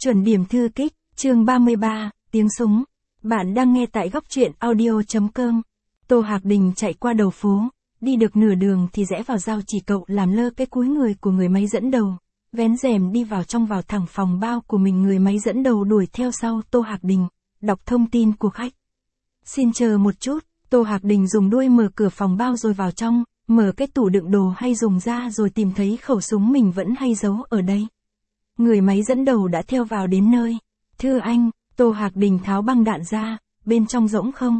Chuẩn điểm thư kích, chương 33, tiếng súng. Bạn đang nghe tại góc truyện audio.com. Tô Hạc Đình chạy qua đầu phố, đi được nửa đường thì rẽ vào giao chỉ cậu làm lơ cái cúi người của người máy dẫn đầu. Vén rèm đi vào trong vào thẳng phòng bao của mình, người máy dẫn đầu đuổi theo sau Tô Hạc Đình, đọc thông tin của khách. Xin chờ một chút, Tô Hạc Đình dùng đuôi mở cửa phòng bao rồi vào trong, mở cái tủ đựng đồ hay dùng ra rồi tìm thấy khẩu súng mình vẫn hay giấu ở đây. Người máy dẫn đầu đã theo vào đến nơi. Thưa anh, Tô Hạc Đình tháo băng đạn ra, bên trong rỗng không?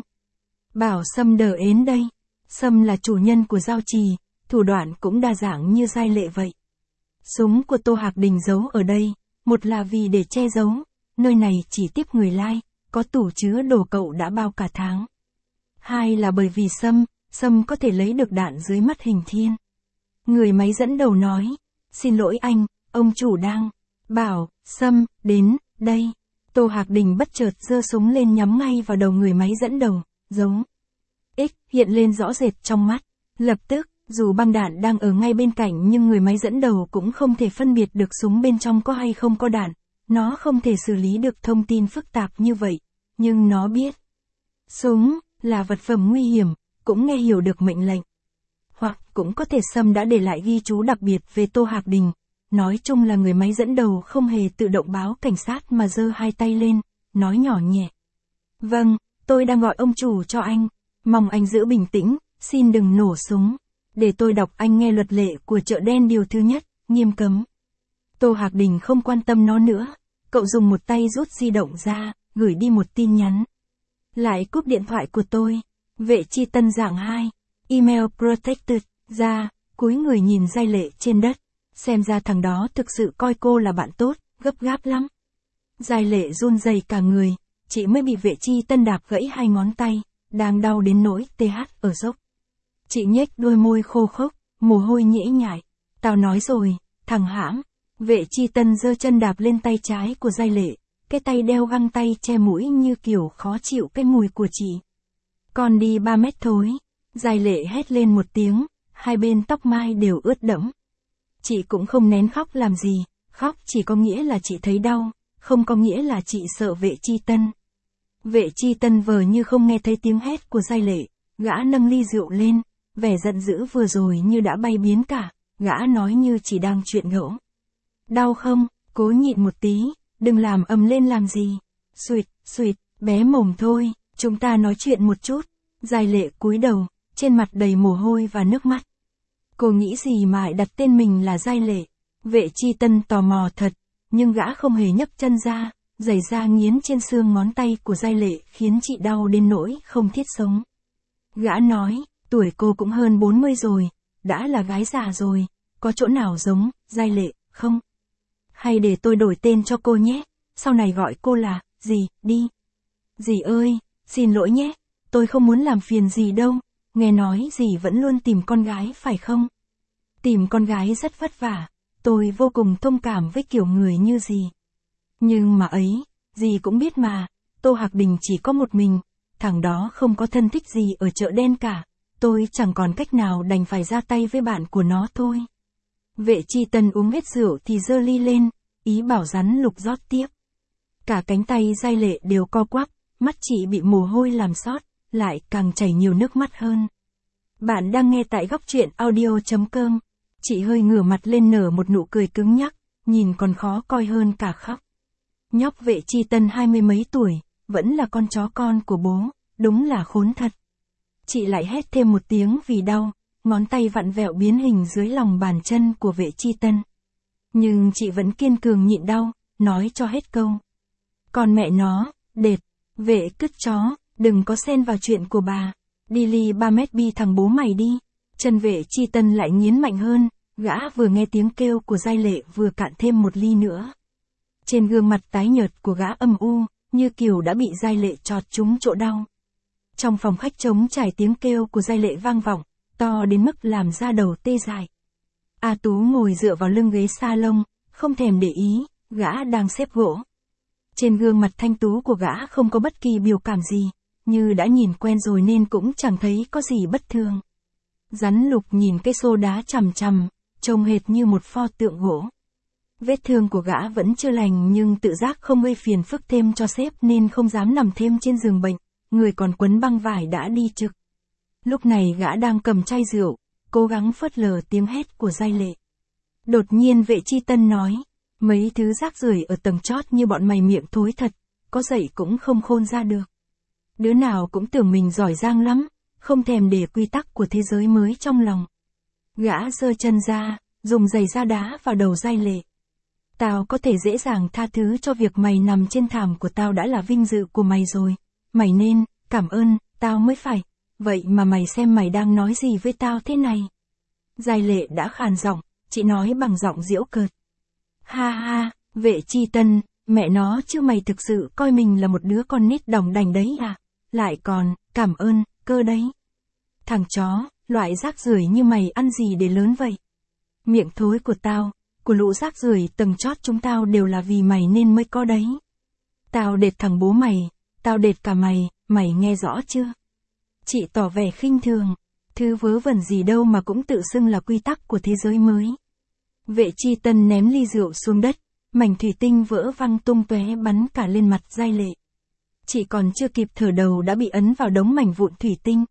Bảo Sâm đờ ến đây. Sâm là chủ nhân của giao trì, thủ đoạn cũng đa dạng như Giai Lệ vậy. Súng của Tô Hạc Đình giấu ở đây, một là vì để che giấu, nơi này chỉ tiếp người lai, có tủ chứa đồ cậu đã bao cả tháng. Hai là bởi vì Sâm có thể lấy được đạn dưới mắt Hình Thiên. Người máy dẫn đầu nói, xin lỗi anh, ông chủ đang bảo Sâm đến đây. Tô Hạc Đình bất chợt giơ súng lên nhắm ngay vào đầu người máy dẫn đầu, giống X hiện lên rõ rệt trong mắt. Lập tức, dù băng đạn đang ở ngay bên cạnh nhưng người máy dẫn đầu cũng không thể phân biệt được súng bên trong có hay không có đạn. Nó không thể xử lý được thông tin phức tạp như vậy, nhưng nó biết súng là vật phẩm nguy hiểm, cũng nghe hiểu được mệnh lệnh. Hoặc cũng có thể Sâm đã để lại ghi chú đặc biệt về Tô Hạc Đình. Nói chung là người máy dẫn đầu không hề tự động báo cảnh sát mà giơ hai tay lên, nói nhỏ nhẹ. Vâng, tôi đang gọi ông chủ cho anh, mong anh giữ bình tĩnh, xin đừng nổ súng. Để tôi đọc anh nghe luật lệ của chợ đen điều thứ nhất, nghiêm cấm. Tô Hạc Đình không quan tâm nó nữa, cậu dùng một tay rút di động ra, gửi đi một tin nhắn. Lại cúp điện thoại của tôi, vệ chi tân dạng 2, email protected, ra, cúi người nhìn Giai Lệ trên đất. Xem ra thằng đó thực sự coi cô là bạn tốt, gấp gáp lắm. Giai Lệ run rẩy cả người, chị mới bị vệ chi tân đạp gãy hai ngón tay, đang đau đến nỗi TH ở dốc. Chị nhếch đôi môi khô khốc, mồ hôi nhễ nhại. Tao nói rồi, thằng hãm. Vệ chi tân giơ chân đạp lên tay trái của Giai Lệ, cái tay đeo găng tay che mũi như kiểu khó chịu cái mùi của chị. Còn đi 3 mét thôi. Giai Lệ hét lên một tiếng, hai bên tóc mai đều ướt đẫm. Chị cũng không nén khóc làm gì, khóc chỉ có nghĩa là chị thấy đau, không có nghĩa là chị sợ vệ chi tân. Vệ chi tân vờ như không nghe thấy tiếng hét của Giai Lệ, gã nâng ly rượu lên, vẻ giận dữ vừa rồi như đã bay biến cả, gã nói như chỉ đang chuyện ngẫu. Đau không, cố nhịn một tí, đừng làm ầm lên làm gì. Xuyệt, bé mồm thôi, chúng ta nói chuyện một chút. Giai Lệ cúi đầu, trên mặt đầy mồ hôi và nước mắt. Cô nghĩ gì mà lại đặt tên mình là Giai Lệ? Vệ chi tân tò mò thật, nhưng gã không hề nhấc chân ra, giày da nghiến trên xương ngón tay của Giai Lệ khiến chị đau đến nỗi không thiết sống. Gã nói, tuổi cô cũng hơn 40 rồi, đã là gái già rồi, có chỗ nào giống Giai Lệ không? Hay để tôi đổi tên cho cô nhé, sau này gọi cô là dì đi. Dì ơi, xin lỗi nhé, tôi không muốn làm phiền dì đâu. Nghe nói dì vẫn luôn tìm con gái phải không? Tìm con gái rất vất vả, tôi vô cùng thông cảm với kiểu người như dì. Nhưng mà ấy, dì cũng biết mà, Tô Hạc Đình chỉ có một mình, thằng đó không có thân thích gì ở chợ đen cả, tôi chẳng còn cách nào đành phải ra tay với bạn của nó thôi. Vệ chi tân uống hết rượu thì giơ ly lên, ý bảo rắn lục rót tiếp. Cả cánh tay Giai Lệ đều co quắp, mắt chị bị mồ hôi làm sót, lại càng chảy nhiều nước mắt hơn. Bạn đang nghe tại góc truyện audio.com. Chị hơi ngửa mặt lên nở một nụ cười cứng nhắc, nhìn còn khó coi hơn cả khóc. Nhóc vệ chi tân 20 mấy tuổi, vẫn là con chó con của bố, đúng là khốn thật. Chị lại hét thêm một tiếng vì đau, ngón tay vặn vẹo biến hình dưới lòng bàn chân của vệ chi tân. Nhưng chị vẫn kiên cường nhịn đau, nói cho hết câu. Còn mẹ nó, đệt, vệ cứt chó, đừng có xen vào chuyện của bà. Đi ly 3 mét bi thằng bố mày đi. Chân vệ chi tân lại nghiến mạnh hơn, gã vừa nghe tiếng kêu của Giai Lệ vừa cạn thêm một ly nữa. Trên gương mặt tái nhợt của gã âm u, như kiểu đã bị Giai Lệ chọt trúng chỗ đau. Trong phòng khách trống trải tiếng kêu của Giai Lệ vang vọng, to đến mức làm da đầu tê dại. A Tú ngồi dựa vào lưng ghế salon, không thèm để ý, gã đang xếp gỗ. Trên gương mặt thanh tú của gã không có bất kỳ biểu cảm gì, như đã nhìn quen rồi nên cũng chẳng thấy có gì bất thường. Rắn lục nhìn cái xô đá chằm chằm, trông hệt như một pho tượng gỗ. Vết thương của gã vẫn chưa lành nhưng tự giác không gây phiền phức thêm cho sếp nên không dám nằm thêm trên giường bệnh, người còn quấn băng vải đã đi trực. Lúc này gã đang cầm chai rượu, cố gắng phớt lờ tiếng hét của Giai Lệ. Đột nhiên Vệ Chi Tân nói, mấy thứ rác rưởi ở tầng chót như bọn mày miệng thối thật, có dậy cũng không khôn ra được. Đứa nào cũng tưởng mình giỏi giang lắm, không thèm để quy tắc của thế giới mới trong lòng. Gã giơ chân ra, dùng giày da đá vào đầu Giai Lệ. Tao có thể dễ dàng tha thứ cho việc mày nằm trên thảm của tao đã là vinh dự của mày rồi. Mày nên, cảm ơn, tao mới phải. Vậy mà mày xem mày đang nói gì với tao thế này. Giai Lệ đã khàn giọng, chị nói bằng giọng giễu cợt. Ha ha, Vệ Chi Tân, mẹ nó chứ mày thực sự coi mình là một đứa con nít đỏng đành đấy à? Lại còn, cảm ơn, cơ đấy. Thằng chó, loại rác rưởi như mày ăn gì để lớn vậy? Miệng thối của tao, của lũ rác rưởi tầng chót chúng tao đều là vì mày nên mới có đấy. Tao đệt thằng bố mày, tao đệt cả mày, mày nghe rõ chưa? Chị tỏ vẻ khinh thường, thứ vớ vẩn gì đâu mà cũng tự xưng là quy tắc của thế giới mới. Vệ Chi Tân ném ly rượu xuống đất, mảnh thủy tinh vỡ văng tung tóe bắn cả lên mặt Giai Lệ. Chị còn chưa kịp thở đầu đã bị ấn vào đống mảnh vụn thủy tinh.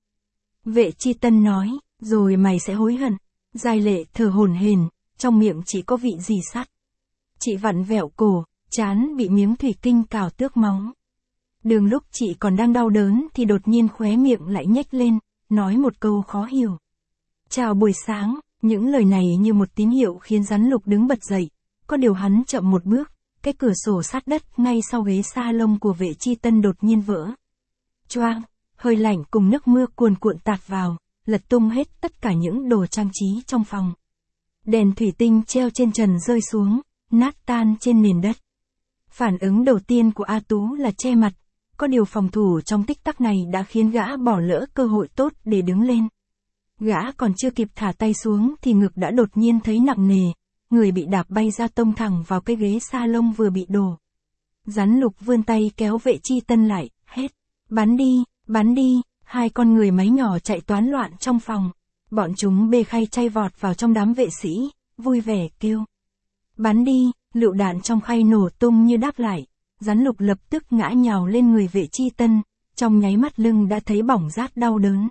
Vệ Chi Tân nói, rồi mày sẽ hối hận. Giai Lệ thở hổn hển, trong miệng chỉ có vị gì sắt. Chị vặn vẹo cổ, trán bị miếng thủy tinh cào tước máu. Đường lúc chị còn đang đau đớn thì đột nhiên khóe miệng lại nhếch lên, nói một câu khó hiểu. Chào buổi sáng, những lời này như một tín hiệu khiến Rắn Lục đứng bật dậy. Có điều hắn chậm một bước, cái cửa sổ sát đất ngay sau ghế salon của Vệ Chi Tân đột nhiên vỡ. Choang, hơi lạnh cùng nước mưa cuồn cuộn tạt vào, lật tung hết tất cả những đồ trang trí trong phòng. Đèn thủy tinh treo trên trần rơi xuống, nát tan trên nền đất. Phản ứng đầu tiên của A Tú là che mặt, có điều phòng thủ trong tích tắc này đã khiến gã bỏ lỡ cơ hội tốt để đứng lên. Gã còn chưa kịp thả tay xuống thì ngực đã đột nhiên thấy nặng nề, người bị đạp bay ra tông thẳng vào cái ghế salon vừa bị đổ. Rắn Lục vươn tay kéo Vệ Chi Tân lại, hét, bắn đi, hai con người máy nhỏ chạy toán loạn trong phòng. Bọn chúng bê khay chay vọt vào trong đám vệ sĩ, vui vẻ kêu. Bắn đi, lựu đạn trong khay nổ tung như đáp lại. Rắn Lục lập tức ngã nhào lên người Vệ Chi Tân, trong nháy mắt lưng đã thấy bỏng rát đau đớn.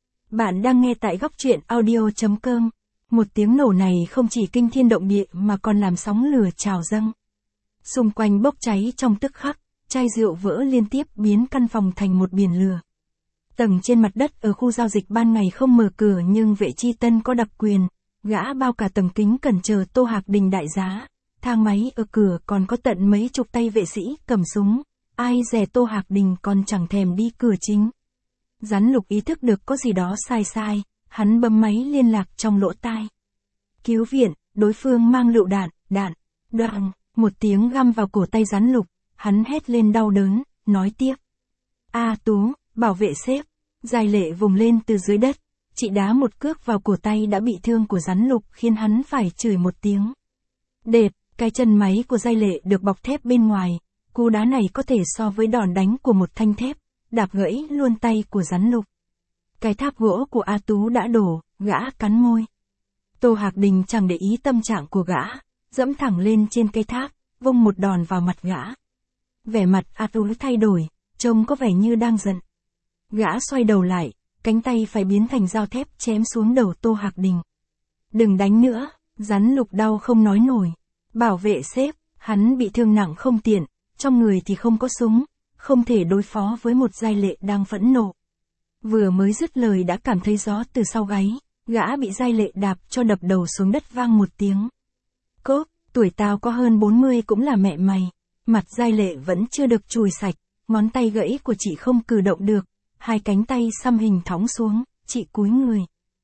Bạn đang nghe tại góc truyện audio.com. Một tiếng nổ này không chỉ kinh thiên động địa mà còn làm sóng lửa trào dâng. Xung quanh bốc cháy trong tức khắc, chai rượu vỡ liên tiếp biến căn phòng thành một biển lửa. Tầng trên mặt đất ở khu giao dịch ban ngày không mở cửa nhưng Vệ Chi Tân có đặc quyền, gã bao cả tầng kính cẩn chờ Tô Hạc Đình đại giá. Thang máy ở cửa còn có tận mấy chục tay vệ sĩ cầm súng, ai dè Tô Hạc Đình còn chẳng thèm đi cửa chính. Rắn Lục ý thức được có gì đó sai, hắn bấm máy liên lạc trong lỗ tai. Cứu viện, đối phương mang lựu đạn, đoàng, một tiếng găm vào cổ tay Rắn Lục, hắn hét lên đau đớn, nói tiếp. A Tú, bảo vệ sếp. Giai Lệ vùng lên từ dưới đất, chị đá một cước vào cổ tay đã bị thương của Rắn Lục khiến hắn phải chửi một tiếng. Đệt, cái chân máy của Giai Lệ được bọc thép bên ngoài, cú đá này có thể so với đòn đánh của một thanh thép, đạp gãy luôn tay của Rắn Lục. Cái tháp gỗ của A Tú đã đổ, gã cắn môi. Tô Hạc Đình chẳng để ý tâm trạng của gã, dẫm thẳng lên trên cây tháp, vung một đòn vào mặt gã. Vẻ mặt A Tú thay đổi, trông có vẻ như đang giận. Gã xoay đầu lại, cánh tay phải biến thành dao thép chém xuống đầu Tô Hạc Đình. Đừng đánh nữa, Rắn Lục đau không nói nổi. Bảo vệ sếp, hắn bị thương nặng không tiện, trong người thì không có súng, không thể đối phó với một Giai Lệ đang phẫn nộ. Vừa mới dứt lời đã cảm thấy gió từ sau gáy, gã bị Giai Lệ đạp cho đập đầu xuống đất vang một tiếng. Cốp, tuổi tao có hơn 40 cũng là mẹ mày. Mặt Giai Lệ vẫn chưa được chùi sạch, ngón tay gãy của chị không cử động được, hai cánh tay xăm hình thõng xuống, chị cúi người.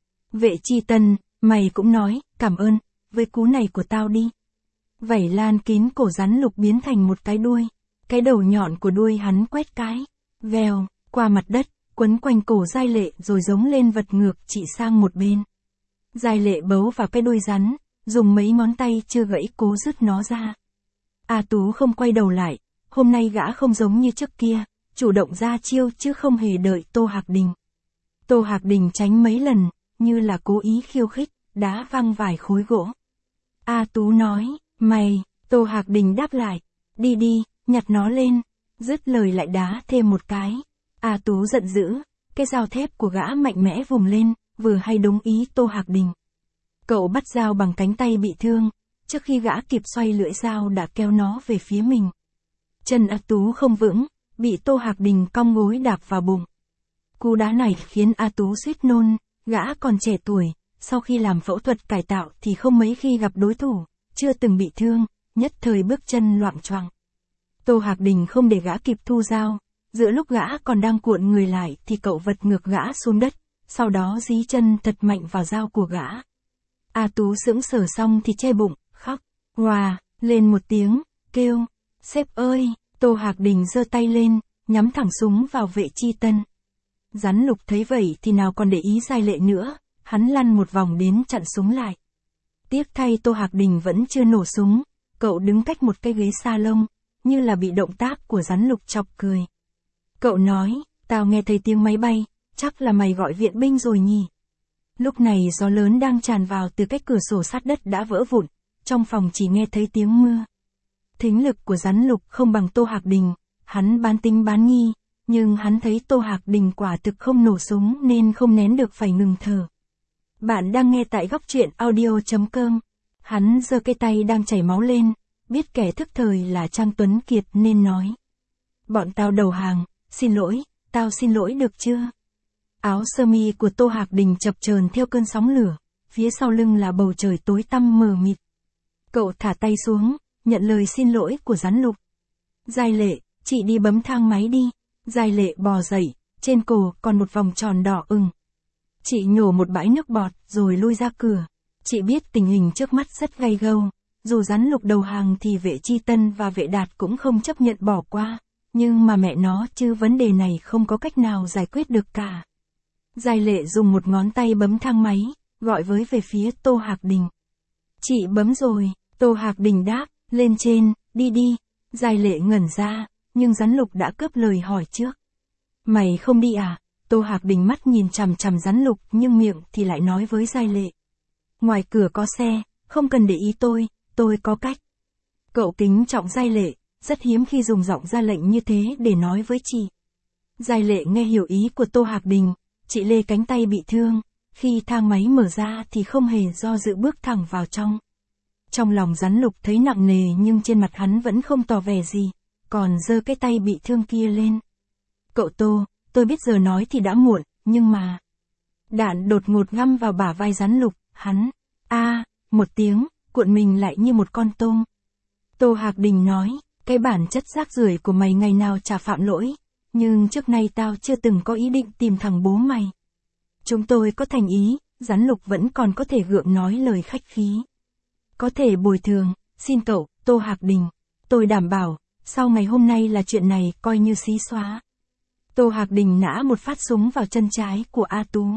Vệ Chi Tân, mày cũng nói, cảm ơn, với cú này của tao đi. Vảy lan kín cổ Rắn Lục biến thành một cái đuôi, cái đầu nhọn của đuôi hắn quét cái, vèo, qua mặt đất, quấn quanh cổ Giai Lệ rồi giống lên vật ngược chị sang một bên. Giai Lệ bấu vào cái đuôi rắn, dùng mấy ngón tay chưa gãy cố rứt nó ra. A Tú không quay đầu lại, hôm nay gã không giống như trước kia, chủ động ra chiêu chứ không hề đợi Tô Hạc Đình. Tô Hạc Đình tránh mấy lần, như là cố ý khiêu khích, đá văng vài khối gỗ. A Tú nói, Mày, Tô Hạc Đình đáp lại. Đi đi, nhặt nó lên. Dứt lời lại đá thêm một cái. A Tú giận dữ, cái dao thép của gã mạnh mẽ vùng lên, vừa hay đúng ý Tô Hạc Đình. Cậu bắt dao bằng cánh tay bị thương, trước khi gã kịp xoay lưỡi dao đã kéo nó về phía mình. Chân A Tú không vững, bị Tô Hạc Đình cong gối đạp vào bụng. Cú đá này khiến A Tú suýt nôn, gã còn trẻ tuổi, sau khi làm phẫu thuật cải tạo thì không mấy khi gặp đối thủ, chưa từng bị thương, nhất thời bước chân loạng choạng. Tô Hạc Đình không để gã kịp thu dao, giữa lúc gã còn đang cuộn người lại thì cậu vật ngược gã xuống đất, sau đó dí chân thật mạnh vào dao của gã. A Tú sững sờ xong thì che bụng, khóc, "Oà", lên một tiếng, kêu, "Sếp ơi!" Tô Hạc Đình giơ tay lên, nhắm thẳng súng vào Vệ Chi Tân. Rắn Lục thấy vậy thì nào còn để ý Giai Lệ nữa, hắn lăn một vòng đến chặn súng lại. Tiếc thay Tô Hạc Đình vẫn chưa nổ súng, cậu đứng cách một cái ghế salon, như là bị động tác của Rắn Lục chọc cười. Cậu nói, "Tao nghe thấy tiếng máy bay, chắc là mày gọi viện binh rồi nhỉ?" Lúc này gió lớn đang tràn vào từ cái cửa sổ sát đất đã vỡ vụn, trong phòng chỉ nghe thấy tiếng mưa. Thính lực của Rắn Lục không bằng Tô Hạc Đình, hắn bán tính bán nghi, nhưng hắn thấy Tô Hạc Đình quả thực không nổ súng nên không nén được phải ngừng thở. Bạn đang nghe tại góc truyện audio.com. Hắn giơ cái tay đang chảy máu lên, biết kẻ thức thời là Trang Tuấn Kiệt nên nói. "Bọn tao đầu hàng, xin lỗi, tao xin lỗi được chưa?" Áo sơ mi của Tô Hạc Đình chập chờn theo cơn sóng lửa, phía sau lưng là bầu trời tối tăm mờ mịt. Cậu thả tay xuống, nhận lời xin lỗi của Rắn Lục. "Giai Lệ, chị đi bấm thang máy đi." Giai Lệ bò dậy, trên cổ còn một vòng tròn đỏ ửng. Chị nhổ một bãi nước bọt rồi lui ra cửa. Chị biết tình hình trước mắt rất gay gâu, dù Rắn Lục đầu hàng thì Vệ Chi Tân và Vệ Đạt cũng không chấp nhận bỏ qua, nhưng mà mẹ nó chứ vấn đề này không có cách nào giải quyết được cả. Giai Lệ dùng một ngón tay bấm thang máy, gọi với về phía Tô Hạc Đình. "Chị bấm rồi." Tô Hạc Đình đáp, "Lên trên, đi đi." Giai Lệ ngẩn ra, nhưng Rắn Lục đã cướp lời hỏi trước. "Mày không đi à?" Tô Hạc Đình mắt nhìn chằm chằm Rắn Lục nhưng miệng thì lại nói với Giai Lệ. "Ngoài cửa có xe, không cần để ý tôi có cách." Cậu kính trọng Giai Lệ, rất hiếm khi dùng giọng ra lệnh như thế để nói với chị. Giai Lệ nghe hiểu ý của Tô Hạc Đình, chị Lê cánh tay bị thương, khi thang máy mở ra thì không hề do dự bước thẳng vào trong. Trong lòng Rắn Lục thấy nặng nề nhưng trên mặt hắn vẫn không tỏ vẻ gì, còn giơ cái tay bị thương kia lên. "Cậu Tô, tôi biết giờ nói thì đã muộn, nhưng mà..." Đạn đột ngột ngăm vào bả vai Rắn Lục, hắn, một tiếng, cuộn mình lại như một con tôm. Tô Hạc Đình nói, "Cái bản chất rác rưởi của mày ngày nào chả phạm lỗi, nhưng trước nay tao chưa từng có ý định tìm thằng bố mày. Chúng tôi có thành ý." Rắn Lục vẫn còn có thể gượng nói lời khách khí. "Có thể bồi thường, xin cậu, Tô Hạc Đình. Tôi đảm bảo, sau ngày hôm nay là chuyện này coi như xí xóa." Tô Hạc Đình nã một phát súng vào chân trái của A Tú.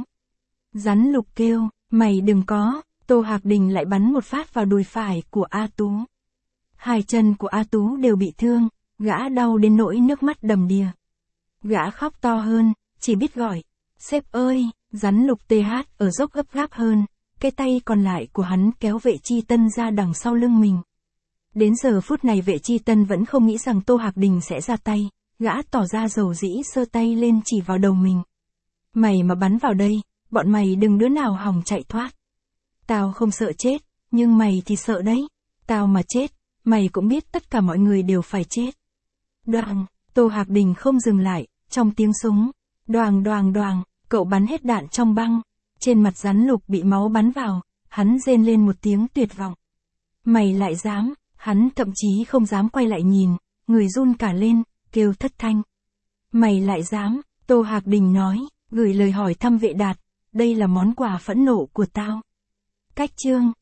Rắn Lục kêu, "Mày đừng có." Tô Hạc Đình lại bắn một phát vào đùi phải của A Tú. Hai chân của A Tú đều bị thương, gã đau đến nỗi nước mắt đầm đìa. Gã khóc to hơn, chỉ biết gọi, "Sếp ơi!" Rắn Lục TH ở dốc gấp gáp hơn, cái tay còn lại của hắn kéo Vệ Chi Tân ra đằng sau lưng mình. Đến giờ phút này Vệ Chi Tân vẫn không nghĩ rằng Tô Hạc Đình sẽ ra tay, gã tỏ ra dầu dĩ sơ tay lên chỉ vào đầu mình. "Mày mà bắn vào đây, bọn mày đừng đứa nào hòng chạy thoát. Tao không sợ chết, nhưng mày thì sợ đấy. Tao mà chết, mày cũng biết tất cả mọi người đều phải chết." Đoàng, Tô Hạc Đình không dừng lại, trong tiếng súng, đoàng đoàng đoàng, cậu bắn hết đạn trong băng. Trên mặt Rắn Lục bị máu bắn vào, hắn rên lên một tiếng tuyệt vọng. "Mày lại dám!" Hắn thậm chí không dám quay lại nhìn, người run cả lên, kêu thất thanh. "Mày lại dám!" Tô Hạc Đình nói, gửi lời hỏi thăm Vệ Đạt, "Đây là món quà phẫn nộ của tao." Cách chương